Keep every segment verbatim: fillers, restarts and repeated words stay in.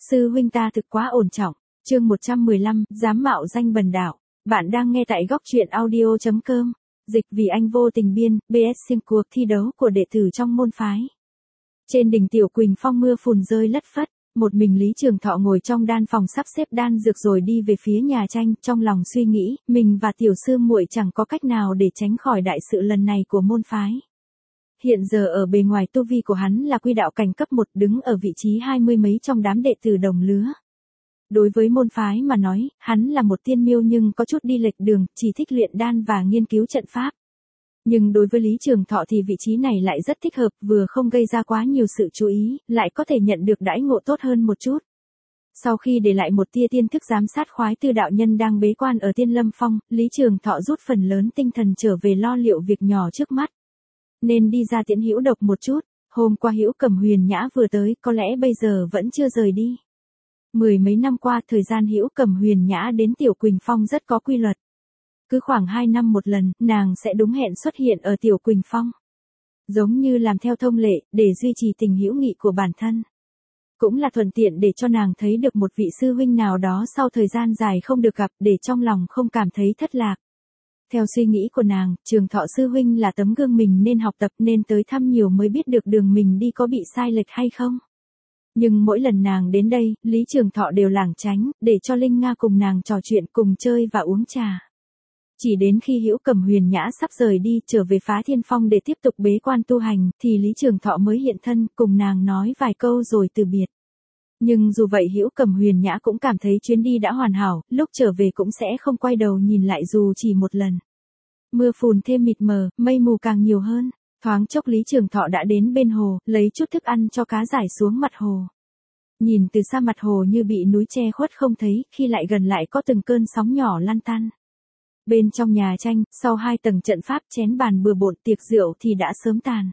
Sư huynh ta thực quá ổn trọng. Chương một trăm mười lăm, dám mạo danh bần đạo. Bạn đang nghe tại góc truyện audio chấm com. Dịch vì anh vô tình biên, bê ét xem cuộc thi đấu của đệ tử trong môn phái. Trên đỉnh Tiểu Quỳnh Phong mưa phùn rơi lất phất, một mình Lý Trường Thọ ngồi trong đan phòng sắp xếp đan dược rồi đi về phía nhà tranh, trong lòng suy nghĩ, mình và tiểu sư muội chẳng có cách nào để tránh khỏi đại sự lần này của môn phái. Hiện giờ ở bề ngoài tu vi của hắn là quy đạo cảnh cấp một, đứng ở vị trí hai mươi mấy trong đám đệ tử đồng lứa. Đối với môn phái mà nói, hắn là một tiên miêu nhưng có chút đi lệch đường, chỉ thích luyện đan và nghiên cứu trận pháp. Nhưng đối với Lý Trường Thọ thì vị trí này lại rất thích hợp, vừa không gây ra quá nhiều sự chú ý, lại có thể nhận được đãi ngộ tốt hơn một chút. Sau khi để lại một tia tiên thức giám sát khoái tư đạo nhân đang bế quan ở Tiên Lâm Phong, Lý Trường Thọ rút phần lớn tinh thần trở về lo liệu việc nhỏ trước mắt. Nên đi ra tiễn Hữu Độc một chút, hôm qua Hữu Cầm Huyền Nhã vừa tới, có lẽ bây giờ vẫn chưa rời đi. Mười mấy năm qua, thời gian Hữu Cầm Huyền Nhã đến Tiểu Quỳnh Phong rất có quy luật. Cứ khoảng hai năm một lần, nàng sẽ đúng hẹn xuất hiện ở Tiểu Quỳnh Phong. Giống như làm theo thông lệ, để duy trì tình hữu nghị của bản thân. Cũng là thuận tiện để cho nàng thấy được một vị sư huynh nào đó sau thời gian dài không được gặp, để trong lòng không cảm thấy thất lạc. Theo suy nghĩ của nàng, Trường Thọ sư huynh là tấm gương mình nên học tập, nên tới thăm nhiều mới biết được đường mình đi có bị sai lệch hay không. Nhưng mỗi lần nàng đến đây, Lý Trường Thọ đều lảng tránh, để cho Linh Nga cùng nàng trò chuyện, cùng chơi và uống trà. Chỉ đến khi Hữu Cầm Huyền Nhã sắp rời đi, trở về Phá Thiên Phong để tiếp tục bế quan tu hành, thì Lý Trường Thọ mới hiện thân, cùng nàng nói vài câu rồi từ biệt. Nhưng dù vậy Hữu Cầm Huyền Nhã cũng cảm thấy chuyến đi đã hoàn hảo, lúc trở về cũng sẽ không quay đầu nhìn lại dù chỉ một lần. Mưa phùn thêm mịt mờ, mây mù càng nhiều hơn. Thoáng chốc Lý Trường Thọ đã đến bên hồ, lấy chút thức ăn cho cá rải xuống mặt hồ. Nhìn từ xa mặt hồ như bị núi che khuất không thấy, khi lại gần lại có từng cơn sóng nhỏ lan tan. Bên trong nhà tranh, sau hai tầng trận pháp, chén bàn bừa bộn, tiệc rượu thì đã sớm tàn.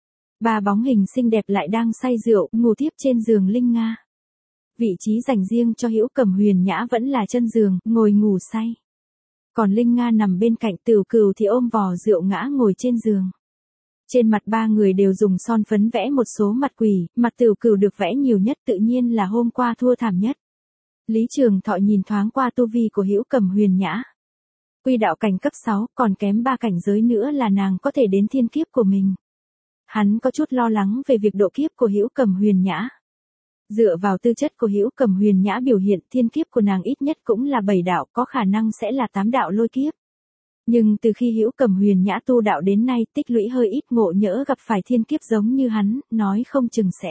Ba bóng hình xinh đẹp lại đang say rượu, ngủ tiếp trên giường Linh Nga. Vị trí dành riêng cho Hữu Cầm Huyền Nhã vẫn là chân giường, ngồi ngủ say. Còn Linh Nga nằm bên cạnh, Tửu Cừu thì ôm vò rượu ngã ngồi trên giường. Trên mặt ba người đều dùng son phấn vẽ một số mặt quỷ, mặt Tửu Cừu được vẽ nhiều nhất tự nhiên là hôm qua thua thảm nhất. Lý Trường Thọ nhìn thoáng qua tu vi của Hữu Cầm Huyền Nhã. Quy đạo cảnh cấp sáu, còn kém ba cảnh giới nữa là nàng có thể đến thiên kiếp của mình. Hắn có chút lo lắng về việc độ kiếp của Hữu Cầm Huyền Nhã. Dựa vào tư chất của Hữu Cầm Huyền Nhã biểu hiện, thiên kiếp của nàng ít nhất cũng là bảy đạo, có khả năng sẽ là tám đạo lôi kiếp. Nhưng từ khi Hữu Cầm Huyền Nhã tu đạo đến nay, tích lũy hơi ít, ngộ nhỡ gặp phải thiên kiếp giống như hắn, nói không chừng sẽ.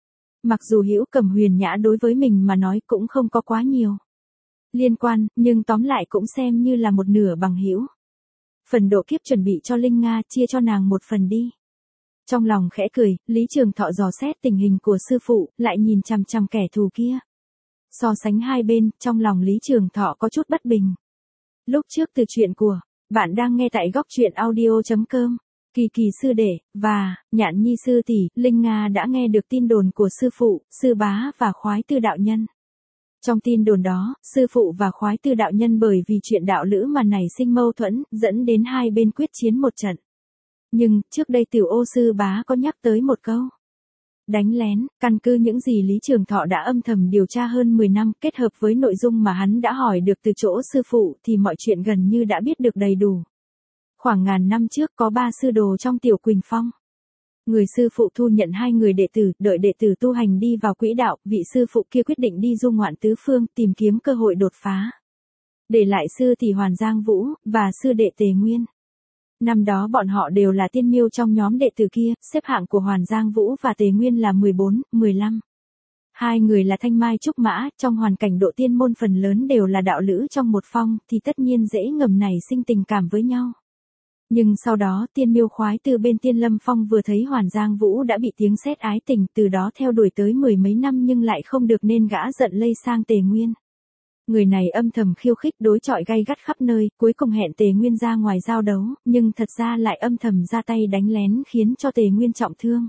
Mặc dù Hữu Cầm Huyền Nhã đối với mình mà nói cũng không có quá nhiều liên quan, nhưng tóm lại cũng xem như là một nửa bằng hữu. Phần độ kiếp chuẩn bị cho Linh Nga, chia cho nàng một phần đi. Trong lòng khẽ cười, Lý Trường Thọ dò xét tình hình của sư phụ, lại nhìn chằm chằm kẻ thù kia. So sánh hai bên, trong lòng Lý Trường Thọ có chút bất bình. Lúc trước từ chuyện của, bạn đang nghe tại góc truyện audio chấm com. Kỳ Kỳ sư đệ, và, Nhạn Nhi sư tỷ, Linh Nga đã nghe được tin đồn của sư phụ, sư bá và khoái tư đạo nhân. Trong tin đồn đó, sư phụ và khoái tư đạo nhân bởi vì chuyện đạo lữ mà nảy sinh mâu thuẫn, dẫn đến hai bên quyết chiến một trận. Nhưng, trước đây Tiểu Ô sư bá có nhắc tới một câu. Đánh lén, căn cứ những gì Lý Trường Thọ đã âm thầm điều tra hơn mười năm, kết hợp với nội dung mà hắn đã hỏi được từ chỗ sư phụ thì mọi chuyện gần như đã biết được đầy đủ. Khoảng ngàn năm trước có ba sư đồ trong Tiểu Quỳnh Phong. Người sư phụ thu nhận hai người đệ tử, đợi đệ tử tu hành đi vào quỹ đạo, vị sư phụ kia quyết định đi du ngoạn tứ phương, tìm kiếm cơ hội đột phá. Để lại sư tỷ Hoàn Giang Vũ, và sư đệ Tề Nguyên. Năm đó bọn họ đều là tiên miêu trong nhóm đệ tử kia, xếp hạng của Hoàn Giang Vũ và Tề Nguyên là mười bốn, mười lăm. Hai người là thanh mai trúc mã, trong hoàn cảnh độ tiên môn phần lớn đều là đạo lữ trong một phong, thì tất nhiên dễ ngầm nảy sinh tình cảm với nhau. Nhưng sau đó tiên miêu khoái từ bên Tiên Lâm Phong vừa thấy Hoàn Giang Vũ đã bị tiếng sét ái tình, từ đó theo đuổi tới mười mấy năm nhưng lại không được nên gã giận lây sang Tề Nguyên. Người này âm thầm khiêu khích, đối chọi gay gắt khắp nơi, cuối cùng hẹn Tề Nguyên ra ngoài giao đấu, nhưng thật ra lại âm thầm ra tay đánh lén khiến cho Tề Nguyên trọng thương.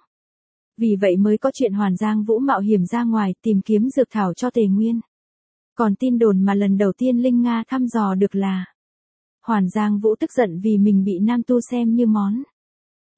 Vì vậy mới có chuyện Hoàn Giang Vũ mạo hiểm ra ngoài tìm kiếm dược thảo cho Tề Nguyên. Còn tin đồn mà lần đầu tiên Linh Nga thăm dò được là Hoàn Giang Vũ tức giận vì mình bị nam tu xem như món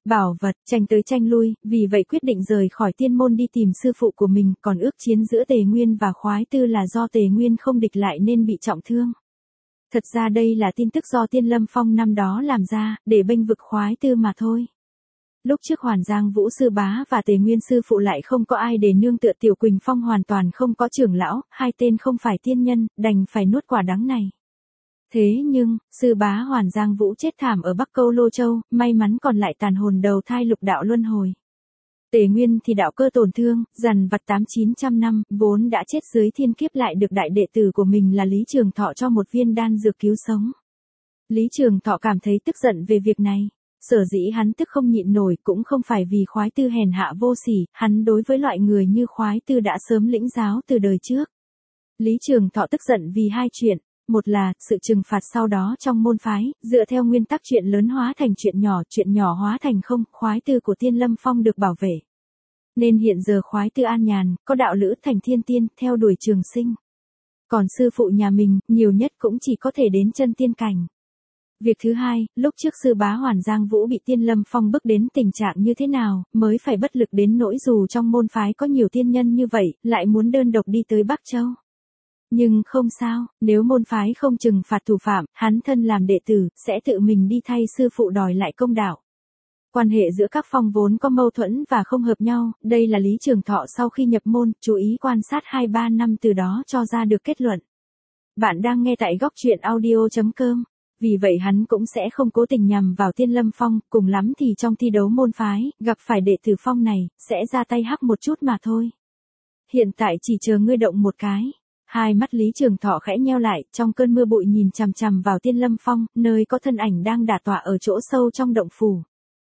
bảo vật, tranh tới tranh lui, vì vậy quyết định rời khỏi tiên môn đi tìm sư phụ của mình, còn ước chiến giữa Tề Nguyên và Khoái Tư là do Tề Nguyên không địch lại nên bị trọng thương. Thật ra đây là tin tức do Tiên Lâm Phong năm đó làm ra, để bênh vực Khoái Tư mà thôi. Lúc trước Hoàn Giang Vũ sư bá và Tề Nguyên sư phụ lại không có ai để nương tựa, Tiểu Quỳnh Phong hoàn toàn không có trưởng lão, hai tên không phải tiên nhân, đành phải nuốt quả đắng này. Thế nhưng, sư bá Hoàn Giang Vũ chết thảm ở Bắc Câu Lô Châu, may mắn còn lại tàn hồn đầu thai lục đạo luân hồi. Tề Nguyên thì đạo cơ tổn thương, dằn vặt tám chín trăm năm, vốn đã chết dưới thiên kiếp lại được đại đệ tử của mình là Lý Trường Thọ cho một viên đan dược cứu sống. Lý Trường Thọ cảm thấy tức giận về việc này. Sở dĩ hắn tức không nhịn nổi cũng không phải vì Khoái Tư hèn hạ vô sỉ, hắn đối với loại người như Khoái Tư đã sớm lĩnh giáo từ đời trước. Lý Trường Thọ tức giận vì hai chuyện, một là sự trừng phạt sau đó trong môn phái, dựa theo nguyên tắc chuyện lớn hóa thành chuyện nhỏ, chuyện nhỏ hóa thành không, Khoái Tư của Tiên Lâm Phong được bảo vệ. Nên hiện giờ Khoái Tư an nhàn, có đạo lữ thành thiên tiên, theo đuổi trường sinh. Còn sư phụ nhà mình, nhiều nhất cũng chỉ có thể đến chân tiên cảnh. Việc thứ hai, lúc trước sư bá Hoàn Giang Vũ bị Tiên Lâm Phong bức đến tình trạng như thế nào, mới phải bất lực đến nỗi dù trong môn phái có nhiều tiên nhân như vậy, lại muốn đơn độc đi tới Bắc Châu. Nhưng không sao, nếu môn phái không trừng phạt thủ phạm, hắn thân làm đệ tử, sẽ tự mình đi thay sư phụ đòi lại công đạo. Quan hệ giữa các phong vốn có mâu thuẫn và không hợp nhau, đây là Lý Trường Thọ sau khi nhập môn, chú ý quan sát hai ba năm từ đó cho ra được kết luận. Bạn đang nghe tại góc truyện audio chấm com. Vì vậy hắn cũng sẽ không cố tình nhằm vào Tiên Lâm Phong, cùng lắm thì trong thi đấu môn phái, gặp phải đệ tử phong này, sẽ ra tay hắc một chút mà thôi. Hiện tại chỉ chờ ngươi động một cái. Hai mắt Lý Trường Thọ khẽ nheo lại, trong cơn mưa bụi nhìn chằm chằm vào Tiên Lâm Phong, nơi có thân ảnh đang đả tọa ở chỗ sâu trong động phủ.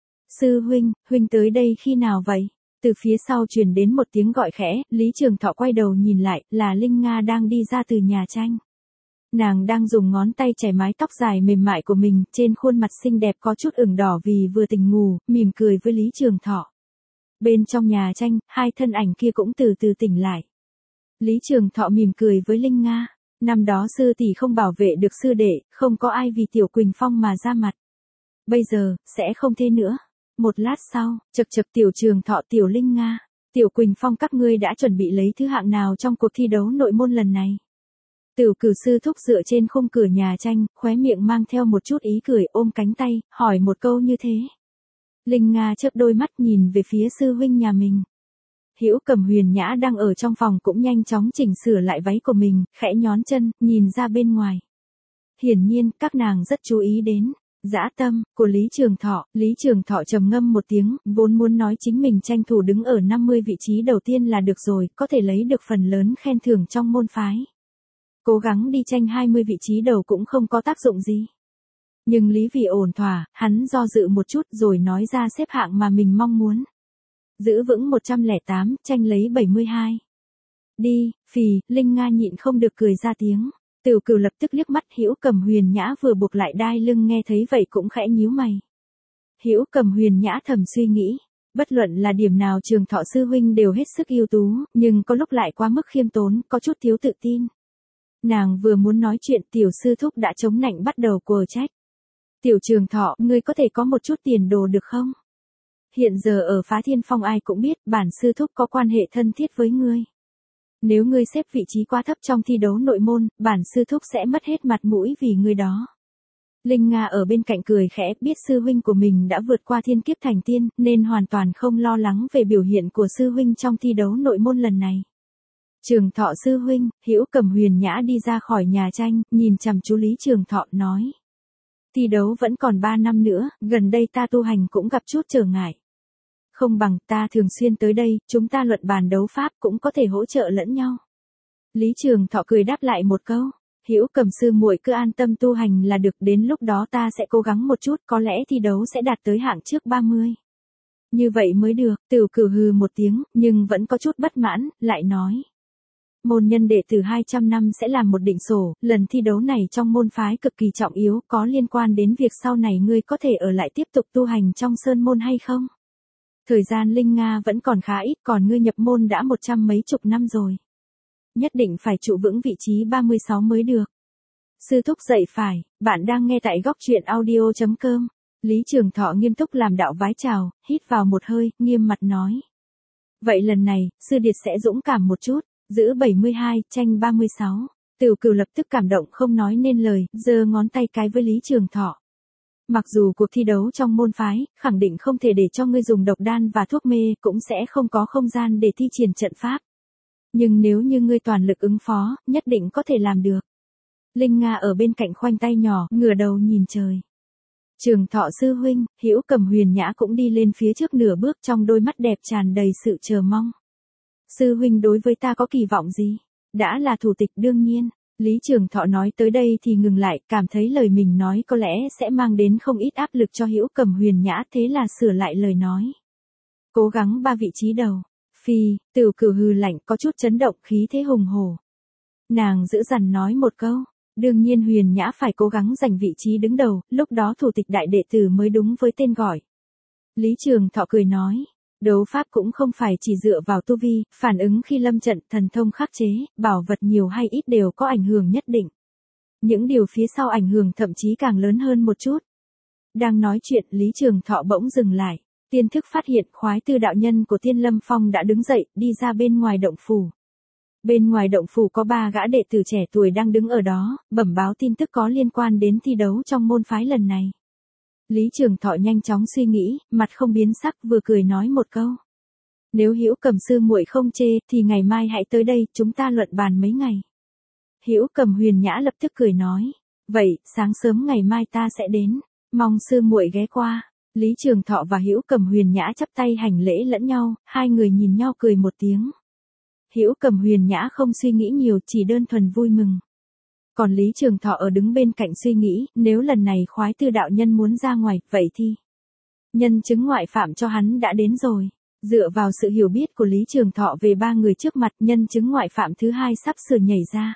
Sư huynh, huynh tới đây khi nào vậy? Từ phía sau truyền đến một tiếng gọi khẽ, Lý Trường Thọ quay đầu nhìn lại, là Linh Nga đang đi ra từ nhà tranh. Nàng đang dùng ngón tay chải mái tóc dài mềm mại của mình, trên khuôn mặt xinh đẹp có chút ửng đỏ vì vừa tỉnh ngủ, mỉm cười với Lý Trường Thọ. Bên trong nhà tranh, hai thân ảnh kia cũng từ từ tỉnh lại. Lý Trường Thọ mỉm cười với Linh Nga. Năm đó sư tỷ không bảo vệ được sư đệ, không có ai vì Tiểu Quỳnh Phong mà ra mặt. Bây giờ, sẽ không thế nữa. Một lát sau, chậc chậc Tiểu Trường Thọ, Tiểu Linh Nga, Tiểu Quỳnh Phong các ngươi đã chuẩn bị lấy thứ hạng nào trong cuộc thi đấu nội môn lần này? Tiểu Cử sư thúc dựa trên khung cửa nhà tranh, khóe miệng mang theo một chút ý cười, ôm cánh tay, hỏi một câu như thế. Linh Nga chớp đôi mắt nhìn về phía sư huynh nhà mình. Hữu Cầm Huyền Nhã đang ở trong phòng cũng nhanh chóng chỉnh sửa lại váy của mình, khẽ nhón chân, nhìn ra bên ngoài. Hiển nhiên, các nàng rất chú ý đến dã tâm của Lý Trường Thọ. Lý Trường Thọ trầm ngâm một tiếng, vốn muốn nói chính mình tranh thủ đứng ở năm mươi vị trí đầu tiên là được rồi, có thể lấy được phần lớn khen thưởng trong môn phái. Cố gắng đi tranh hai mươi vị trí đầu cũng không có tác dụng gì. Nhưng lý vì ổn thỏa, hắn do dự một chút rồi nói ra xếp hạng mà mình mong muốn. Giữ vững một trăm lẻ tám, tranh lấy bảy mươi hai. Đi, phì, Linh Nga nhịn không được cười ra tiếng. Tiểu Cửu lập tức liếc mắt Hữu Cầm Huyền Nhã vừa buộc lại đai lưng nghe thấy vậy cũng khẽ nhíu mày. Hữu Cầm Huyền Nhã thầm suy nghĩ. Bất luận là điểm nào Trường Thọ sư huynh đều hết sức ưu tú, nhưng có lúc lại quá mức khiêm tốn, có chút thiếu tự tin. Nàng vừa muốn nói chuyện Tiểu sư thúc đã chống nạnh bắt đầu quờ trách. Tiểu Trường Thọ, ngươi có thể có một chút tiền đồ được không? Hiện giờ ở Phá Thiên Phong ai cũng biết bản sư thúc có quan hệ thân thiết với ngươi. Nếu ngươi xếp vị trí quá thấp trong thi đấu nội môn, bản sư thúc sẽ mất hết mặt mũi vì ngươi đó. Linh Nga ở bên cạnh cười khẽ, biết sư huynh của mình đã vượt qua thiên kiếp thành tiên, nên hoàn toàn không lo lắng về biểu hiện của sư huynh trong thi đấu nội môn lần này. Trường Thọ sư huynh, Hữu Cầm Huyền Nhã đi ra khỏi nhà tranh, nhìn chằm chú Lý Trường Thọ nói. Thi đấu vẫn còn ba năm nữa, gần đây ta tu hành cũng gặp chút trở ngại. Không bằng ta thường xuyên tới đây, chúng ta luận bàn đấu pháp cũng có thể hỗ trợ lẫn nhau. Lý Trường Thọ cười đáp lại một câu. Hữu Cầm sư muội cứ an tâm tu hành là được, đến lúc đó ta sẽ cố gắng một chút, có lẽ thi đấu sẽ đạt tới hạng trước ba mươi. Như vậy mới được. Tiểu Cửu hừ một tiếng, nhưng vẫn có chút bất mãn, lại nói. Môn nhân đệ tử hai trăm năm sẽ làm một định sổ, lần thi đấu này trong môn phái cực kỳ trọng yếu, có liên quan đến việc sau này ngươi có thể ở lại tiếp tục tu hành trong sơn môn hay không? Thời gian Linh Nga vẫn còn khá ít, còn ngươi nhập môn đã một trăm mấy chục năm rồi. Nhất định phải trụ vững vị trí ba mươi sáu mới được. Sư thúc dạy phải, bạn đang nghe tại góc truyện audio chấm com. Lý Trường Thọ nghiêm túc làm đạo vái chào, hít vào một hơi, nghiêm mặt nói. Vậy lần này, sư điệt sẽ dũng cảm một chút, giữ bảy mươi hai, tranh ba mươi sáu. Tửu Cửu lập tức cảm động không nói nên lời, giơ ngón tay cái với Lý Trường Thọ. Mặc dù cuộc thi đấu trong môn phái, khẳng định không thể để cho ngươi dùng độc đan và thuốc mê, cũng sẽ không có không gian để thi triển trận pháp. Nhưng nếu như ngươi toàn lực ứng phó, nhất định có thể làm được. Linh Nga ở bên cạnh khoanh tay nhỏ, ngửa đầu nhìn trời. Trường Thọ sư huynh, Hữu Cầm Huyền Nhã cũng đi lên phía trước nửa bước, trong đôi mắt đẹp tràn đầy sự chờ mong. Sư huynh đối với ta có kỳ vọng gì? Đã là thủ tịch đương nhiên. Lý Trường Thọ nói tới đây thì ngừng lại, cảm thấy lời mình nói có lẽ sẽ mang đến không ít áp lực cho Hữu Cầm Huyền Nhã, thế là sửa lại lời nói. Cố gắng ba vị trí đầu. Phi, Tửu Cửu hừ lạnh, có chút chấn động, khí thế hùng hổ. Nàng giữ dằn nói một câu, đương nhiên Huyền Nhã phải cố gắng giành vị trí đứng đầu, lúc đó thủ tịch đại đệ tử mới đúng với tên gọi. Lý Trường Thọ cười nói, đấu pháp cũng không phải chỉ dựa vào tu vi, phản ứng khi lâm trận, thần thông khắc chế, bảo vật nhiều hay ít đều có ảnh hưởng nhất định. Những điều phía sau ảnh hưởng thậm chí càng lớn hơn một chút. Đang nói chuyện, Lý Trường Thọ bỗng dừng lại. Tiên thức phát hiện khoái tư đạo nhân của Tiên Lâm Phong đã đứng dậy, đi ra bên ngoài động phủ. Bên ngoài động phủ có ba gã đệ tử trẻ tuổi đang đứng ở đó, bẩm báo tin tức có liên quan đến thi đấu trong môn phái lần này. Lý Trường Thọ nhanh chóng suy nghĩ, mặt không biến sắc, vừa cười nói một câu. Nếu Hữu Cầm sư muội không chê, thì ngày mai hãy tới đây, chúng ta luận bàn mấy ngày. Hữu Cầm Huyền Nhã lập tức cười nói, vậy, sáng sớm ngày mai ta sẽ đến, mong sư muội ghé qua. Lý Trường Thọ và Hữu Cầm Huyền Nhã chắp tay hành lễ lẫn nhau, hai người nhìn nhau cười một tiếng. Hữu Cầm Huyền Nhã không suy nghĩ nhiều, chỉ đơn thuần vui mừng. Còn Lý Trường Thọ ở đứng bên cạnh suy nghĩ, nếu lần này khoái tư đạo nhân muốn ra ngoài, vậy thì nhân chứng ngoại phạm cho hắn đã đến rồi. Dựa vào sự hiểu biết của Lý Trường Thọ về ba người trước mặt, nhân chứng ngoại phạm thứ hai sắp sửa nhảy ra.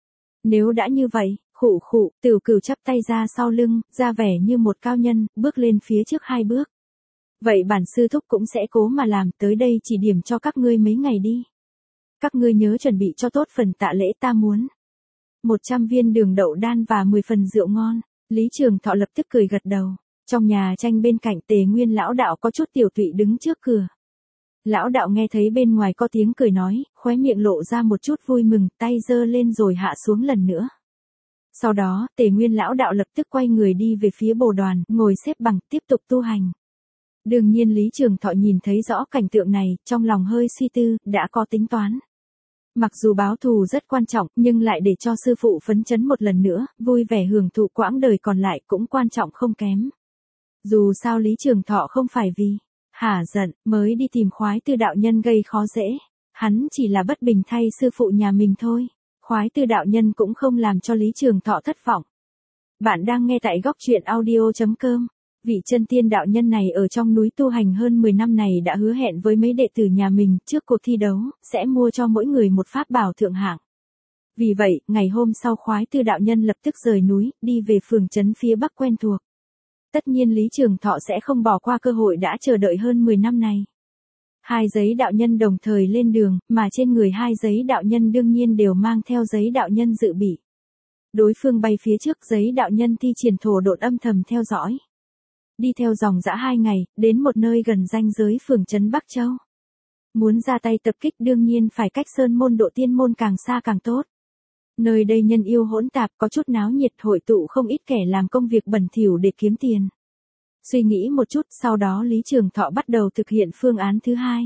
Nếu đã như vậy, khụ khụ, Tửu Cửu chắp tay ra sau lưng, ra vẻ như một cao nhân, bước lên phía trước hai bước. Vậy bản sư thúc cũng sẽ cố mà làm, tới đây chỉ điểm cho các ngươi mấy ngày đi. Các ngươi nhớ chuẩn bị cho tốt phần tạ lễ ta muốn. một trăm viên đường đậu đan và mười phần rượu ngon. Lý Trường Thọ lập tức cười gật đầu. Trong nhà tranh bên cạnh, Tề Nguyên lão đạo có chút tiểu tụy đứng trước cửa. Lão đạo nghe thấy bên ngoài có tiếng cười nói, khóe miệng lộ ra một chút vui mừng, tay giơ lên rồi hạ xuống lần nữa. Sau đó, Tề Nguyên lão đạo lập tức quay người đi về phía bồ đoàn, ngồi xếp bằng, tiếp tục tu hành. Đương nhiên Lý Trường Thọ nhìn thấy rõ cảnh tượng này, trong lòng hơi suy tư, đã có tính toán. Mặc dù báo thù rất quan trọng, nhưng lại để cho sư phụ phấn chấn một lần nữa, vui vẻ hưởng thụ quãng đời còn lại cũng quan trọng không kém. Dù sao Lý Trường Thọ không phải vì hả giận mới đi tìm khoái tư đạo nhân gây khó dễ. Hắn chỉ là bất bình thay sư phụ nhà mình thôi. Khoái tư đạo nhân cũng không làm cho Lý Trường Thọ thất vọng. Bạn đang nghe tại góc truyện audio chấm com. Vị chân tiên đạo nhân này ở trong núi tu hành hơn mười năm này đã hứa hẹn với mấy đệ tử nhà mình trước cuộc thi đấu, sẽ mua cho mỗi người một pháp bảo thượng hạng. Vì vậy, ngày hôm sau khoái tư đạo nhân lập tức rời núi, đi về phường trấn phía bắc quen thuộc. Tất nhiên Lý Trường Thọ sẽ không bỏ qua cơ hội đã chờ đợi hơn mười năm này. Hai giấy đạo nhân đồng thời lên đường, mà trên người hai giấy đạo nhân đương nhiên đều mang theo giấy đạo nhân dự bị. Đối phương bay phía trước, giấy đạo nhân thi triển thổ độn âm thầm theo dõi. Đi theo dòng dã hai ngày, đến một nơi gần ranh giới phường trấn Bắc Châu. Muốn ra tay tập kích đương nhiên phải cách sơn môn độ tiên môn càng xa càng tốt. Nơi đây nhân yêu hỗn tạp, có chút náo nhiệt, hội tụ không ít kẻ làm công việc bẩn thỉu để kiếm tiền. Suy nghĩ một chút, sau đó Lý Trường Thọ bắt đầu thực hiện phương án thứ hai.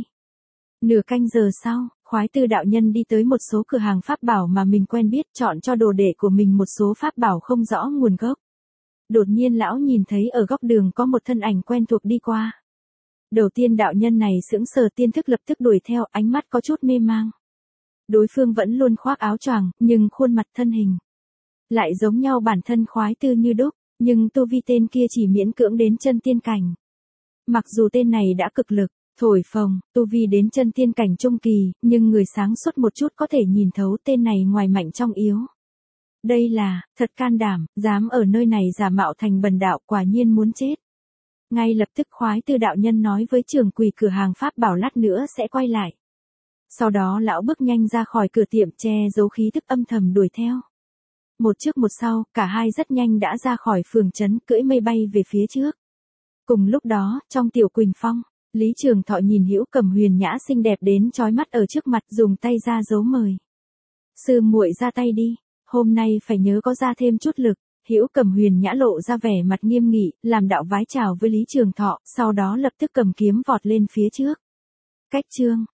Nửa canh giờ sau, khoái tư đạo nhân đi tới một số cửa hàng pháp bảo mà mình quen biết, chọn cho đồ đệ của mình một số pháp bảo không rõ nguồn gốc. Đột nhiên lão nhìn thấy ở góc đường có một thân ảnh quen thuộc đi qua. Đầu tiên đạo nhân này sững sờ, tiên thức lập tức đuổi theo, ánh mắt có chút mê mang. Đối phương vẫn luôn khoác áo choàng, nhưng khuôn mặt thân hình lại giống nhau bản thân khoái tư như đúc, nhưng tu vi tên kia chỉ miễn cưỡng đến chân tiên cảnh. Mặc dù tên này đã cực lực thổi phồng, tu vi đến chân tiên cảnh trung kỳ, nhưng người sáng suốt một chút có thể nhìn thấu tên này ngoài mạnh trong yếu. Đây là, thật can đảm, dám ở nơi này giả mạo thành bần đạo, quả nhiên muốn chết. Ngay lập tức khoái tư đạo nhân nói với trưởng quầy cửa hàng pháp bảo lát nữa sẽ quay lại. Sau đó lão bước nhanh ra khỏi cửa tiệm, che giấu khí tức âm thầm đuổi theo. Một trước một sau, cả hai rất nhanh đã ra khỏi phường trấn, cưỡi mây bay về phía trước. Cùng lúc đó, trong Tiểu Quỳnh Phong, Lý Trường Thọ nhìn Hữu Cẩm Huyền nhã xinh đẹp đến chói mắt ở trước mặt, dùng tay ra dấu mời. Sư muội ra tay đi, hôm nay phải nhớ có ra thêm chút lực. Hữu Cẩm Huyền nhã lộ ra vẻ mặt nghiêm nghị, làm đạo vái chào với Lý Trường Thọ, sau đó lập tức cầm kiếm vọt lên phía trước. Cách chương